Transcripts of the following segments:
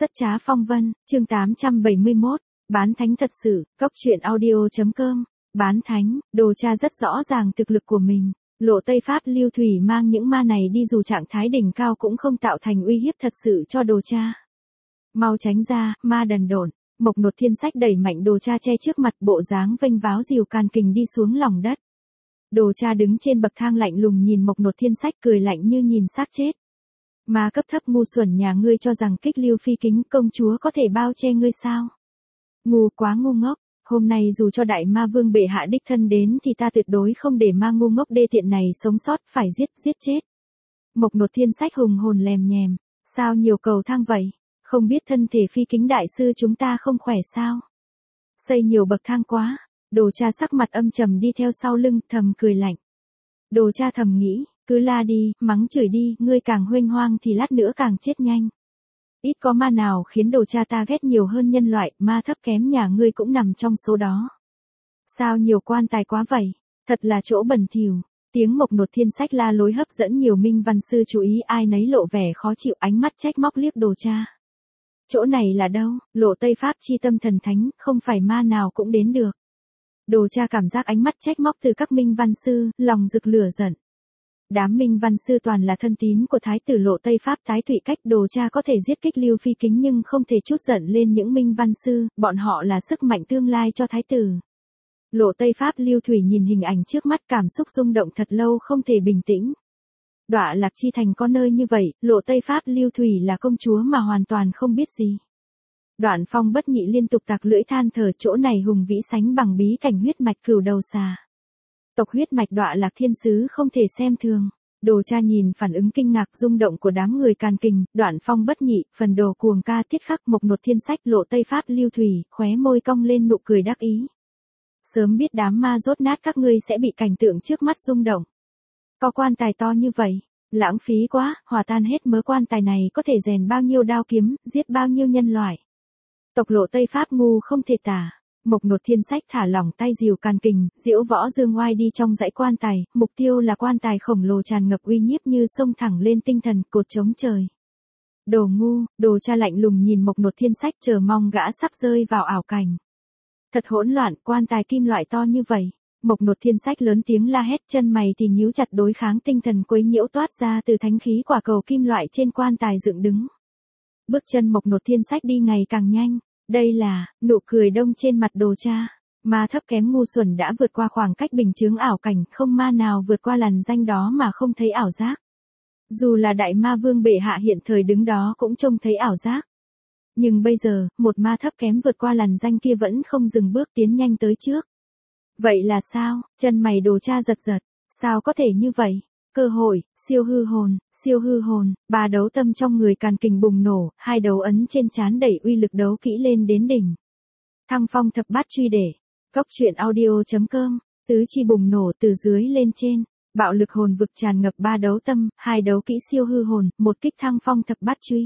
Rất trá phong vân, chương 871, bán thánh thật sự, cóc truyện audio.com, bán thánh, Đồ Cha rất rõ ràng thực lực của mình. Lộ Tây Pháp Lưu Thủy mang những ma này đi dù trạng thái đỉnh cao cũng không tạo thành uy hiếp thật sự cho Đồ Cha. Mau tránh ra, ma đần độn. Mộc Nột Thiên Sách đẩy mạnh Đồ Cha che trước mặt, bộ dáng vênh váo dìu càn kình đi xuống lòng đất. Đồ Cha đứng trên bậc thang lạnh lùng nhìn Mộc Nột Thiên Sách cười lạnh như nhìn xác chết. Ma cấp thấp ngu xuẩn nhà ngươi cho rằng kích Lưu Phi Kính công chúa có thể bao che ngươi sao? Ngu quá ngu ngốc, hôm nay dù cho đại ma vương bệ hạ đích thân đến thì ta tuyệt đối không để ma ngu ngốc đê tiện này sống sót, phải giết chết. Mộc Nột Thiên Sách hùng hồn lèm nhèm, sao nhiều cầu thang vậy? Không biết thân thể Phi Kính đại sư chúng ta không khỏe sao? Xây nhiều bậc thang quá. Đồ Cha sắc mặt âm trầm đi theo sau lưng, thầm cười lạnh. Đồ Cha thầm nghĩ, cứ la đi, mắng chửi đi, ngươi càng huênh hoang thì lát nữa càng chết nhanh. Ít có ma nào khiến Đồ Cha ta ghét nhiều hơn nhân loại, ma thấp kém nhà ngươi cũng nằm trong số đó. Sao nhiều quan tài quá vậy? Thật là chỗ bẩn thỉu. Tiếng Mộc Nột Thiên Sách la lối hấp dẫn nhiều minh văn sư chú ý, ai nấy lộ vẻ khó chịu, ánh mắt trách móc liếc Đồ Cha. Chỗ này là đâu? Lộ Tây Pháp chi tâm thần thánh, không phải ma nào cũng đến được. Đồ Cha cảm giác ánh mắt trách móc từ các minh văn sư, lòng rực lửa giận. Đám minh văn sư toàn là thân tín của thái tử Lộ Tây Pháp Tái Thụy Cách. Đồ Cha có thể giết kích Lưu Phi Kính nhưng không thể trút giận lên những minh văn sư, bọn họ là sức mạnh tương lai cho thái tử. Lộ Tây Pháp Lưu Thủy nhìn hình ảnh trước mắt, cảm xúc rung động thật lâu không thể bình tĩnh. Đọa Lạc Chi Thành có nơi như vậy, Lộ Tây Pháp Lưu Thủy là công chúa mà hoàn toàn không biết gì. Đoạn Phong Bất Nhị liên tục tặc lưỡi than thở, chỗ này hùng vĩ sánh bằng bí cảnh huyết mạch cửu đầu xà. Tộc huyết mạch Đọa Lạc Thiên Sứ không thể xem thường. Đồ Cha nhìn phản ứng kinh ngạc rung động của đám người càn kình, Đoạn Phong Bất Nhị, phần đồ cuồng ca tiết khắc, Mộc Nột Thiên Sách, Lộ Tây Pháp Lưu Thủy, khóe môi cong lên nụ cười đắc ý. Sớm biết đám ma rốt nát các ngươi sẽ bị cảnh tượng trước mắt rung động. Có quan tài to như vậy, lãng phí quá, hòa tan hết mớ quan tài này có thể rèn bao nhiêu đao kiếm, giết bao nhiêu nhân loại. Tộc Lộ Tây Pháp ngu không thể tả. Mộc Nột Thiên Sách thả lỏng tay dìu càn kình, diễu võ dương oai đi trong dãy quan tài, mục tiêu là quan tài khổng lồ tràn ngập uy nhiếp như sông thẳng lên tinh thần, cột chống trời. Đồ ngu, Đồ Cha lạnh lùng nhìn Mộc Nột Thiên Sách, chờ mong gã sắp rơi vào ảo cảnh. Thật hỗn loạn, quan tài kim loại to như vậy. Mộc Nột Thiên Sách lớn tiếng la hét, chân mày thì nhíu chặt, đối kháng tinh thần quấy nhiễu toát ra từ thánh khí quả cầu kim loại trên quan tài dựng đứng. Bước chân Mộc Nột Thiên Sách đi ngày càng nhanh. Đây là, nụ cười đông trên mặt Đồ Cha. Ma thấp kém ngu xuẩn đã vượt qua khoảng cách bình chướng ảo cảnh, không ma nào vượt qua lằn ranh đó mà không thấy ảo giác. Dù là đại ma vương bệ hạ hiện thời đứng đó cũng trông thấy ảo giác. Nhưng bây giờ, một ma thấp kém vượt qua lằn ranh kia vẫn không dừng bước tiến nhanh tới trước. Vậy là sao? Chân mày Đồ Cha giật giật. Sao có thể như vậy? Cơ hội, siêu hư hồn, ba đấu tâm trong người càn kình bùng nổ, hai đấu ấn trên trán đẩy uy lực đấu kỹ lên đến đỉnh. Thăng phong thập bát truy để. Cóc truyện audio.com, tứ chi bùng nổ từ dưới lên trên. Bạo lực hồn vực tràn ngập ba đấu tâm, hai đấu kỹ siêu hư hồn, một kích thăng phong thập bát truy.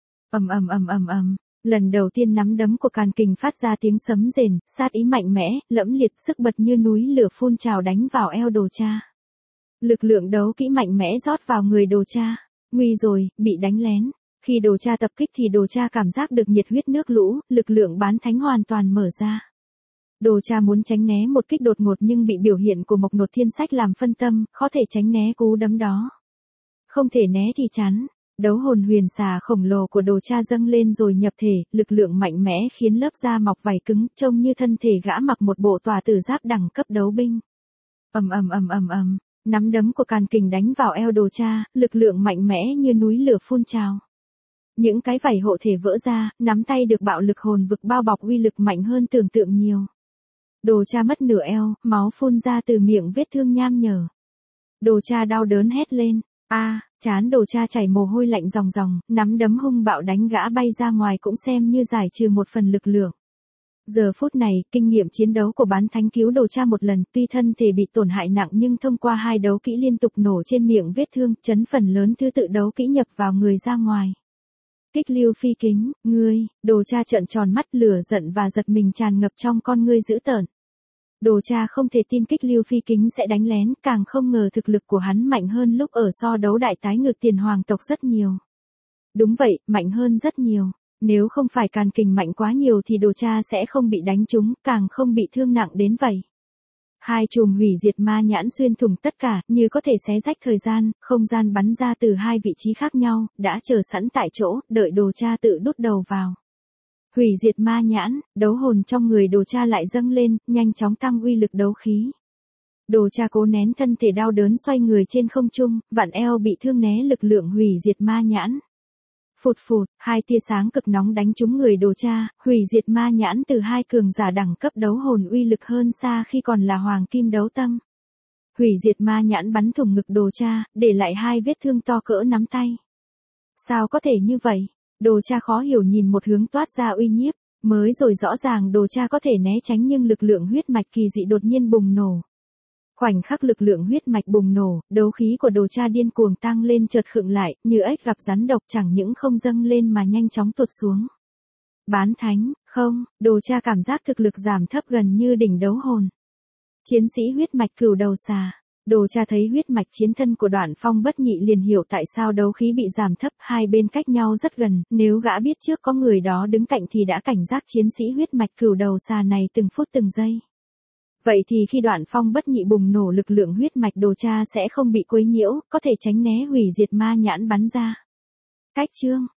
ầm. Lần đầu tiên nắm đấm của càn kình phát ra tiếng sấm rền, sát ý mạnh mẽ, lẫm liệt, sức bật như núi lửa phun trào đánh vào eo Đồ Cha. Lực lượng đấu kỹ mạnh mẽ rót vào người Đồ Cha. Nguy rồi, bị đánh lén. Khi Đồ Cha tập kích thì Đồ Cha cảm giác được nhiệt huyết nước lũ, lực lượng bán thánh hoàn toàn mở ra. Đồ Cha muốn tránh né một kích đột ngột nhưng bị biểu hiện của Mộc Nột Thiên Sách làm phân tâm, khó thể tránh né cú đấm đó. Không thể né thì chán. Đấu hồn huyền xà khổng lồ của Đồ Cha dâng lên rồi nhập thể, lực lượng mạnh mẽ khiến lớp da mọc vảy cứng, trông như thân thể gã mặc một bộ tòa tử giáp đẳng cấp đấu binh. ầm. Nắm đấm của càn kình đánh vào eo Đồ Cha, lực lượng mạnh mẽ như núi lửa phun trào. Những cái vảy hộ thể vỡ ra, nắm tay được bạo lực hồn vực bao bọc, uy lực mạnh hơn tưởng tượng nhiều. Đồ Cha mất nửa eo, máu phun ra từ miệng vết thương nham nhở. Đồ Cha đau đớn hét lên. Trán Đồ Cha chảy mồ hôi lạnh ròng ròng, nắm đấm hung bạo đánh gã bay ra ngoài cũng xem như giải trừ một phần lực lượng. Giờ phút này, kinh nghiệm chiến đấu của bán thánh cứu Đồ Cha một lần, tuy thân thể bị tổn hại nặng nhưng thông qua hai đấu kỹ liên tục nổ trên miệng vết thương, chấn phần lớn thứ tự đấu kỹ nhập vào người ra ngoài. Kích Lưu Phi Kính, ngươi, Đồ Cha trợn tròn mắt, lửa giận và giật mình tràn ngập trong con ngươi dữ tợn. Đồ Cha không thể tin kích Lưu Phi Kính sẽ đánh lén, càng không ngờ thực lực của hắn mạnh hơn lúc ở so đấu đại tái ngược tiền hoàng tộc rất nhiều. Đúng vậy, mạnh hơn rất nhiều. Nếu không phải càn kình mạnh quá nhiều thì đồ cha sẽ không bị đánh trúng, càng không bị thương nặng đến vậy. Hai chùm hủy diệt ma nhãn xuyên thủng tất cả, như có thể xé rách thời gian, không gian bắn ra từ hai vị trí khác nhau, đã chờ sẵn tại chỗ, đợi đồ cha tự đút đầu vào. Hủy diệt ma nhãn, đấu hồn trong người đồ cha lại dâng lên, nhanh chóng tăng uy lực đấu khí. Đồ cha cố nén thân thể đau đớn xoay người trên không trung, vặn eo bị thương né lực lượng hủy diệt ma nhãn. Phụt phụt, hai tia sáng cực nóng đánh trúng người đồ cha, hủy diệt ma nhãn từ hai cường giả đẳng cấp đấu hồn uy lực hơn xa khi còn là hoàng kim đấu tâm. Hủy diệt ma nhãn bắn thủng ngực đồ cha, để lại hai vết thương to cỡ nắm tay. Sao có thể như vậy? Đồ cha khó hiểu nhìn một hướng toát ra uy nhiếp, mới rồi rõ ràng đồ cha có thể né tránh nhưng lực lượng huyết mạch kỳ dị đột nhiên bùng nổ. Khoảnh khắc lực lượng huyết mạch bùng nổ, đấu khí của đồ cha điên cuồng tăng lên chợt khựng lại, như ếch gặp rắn độc chẳng những không dâng lên mà nhanh chóng tụt xuống. Bán thánh, không, đồ cha cảm giác thực lực giảm thấp gần như đỉnh đấu hồn. Chiến sĩ huyết mạch cửu đầu xà. Đồ cha thấy huyết mạch chiến thân của Đoạn Phong Bất Nhị liền hiểu tại sao đấu khí bị giảm thấp, hai bên cách nhau rất gần, nếu gã biết trước có người đó đứng cạnh thì đã cảnh giác chiến sĩ huyết mạch cửu đầu xà này từng phút từng giây. Vậy thì khi Đoạn Phong Bất Nhị bùng nổ lực lượng huyết mạch đồ cha sẽ không bị quấy nhiễu, có thể tránh né hủy diệt ma nhãn bắn ra. Cách chương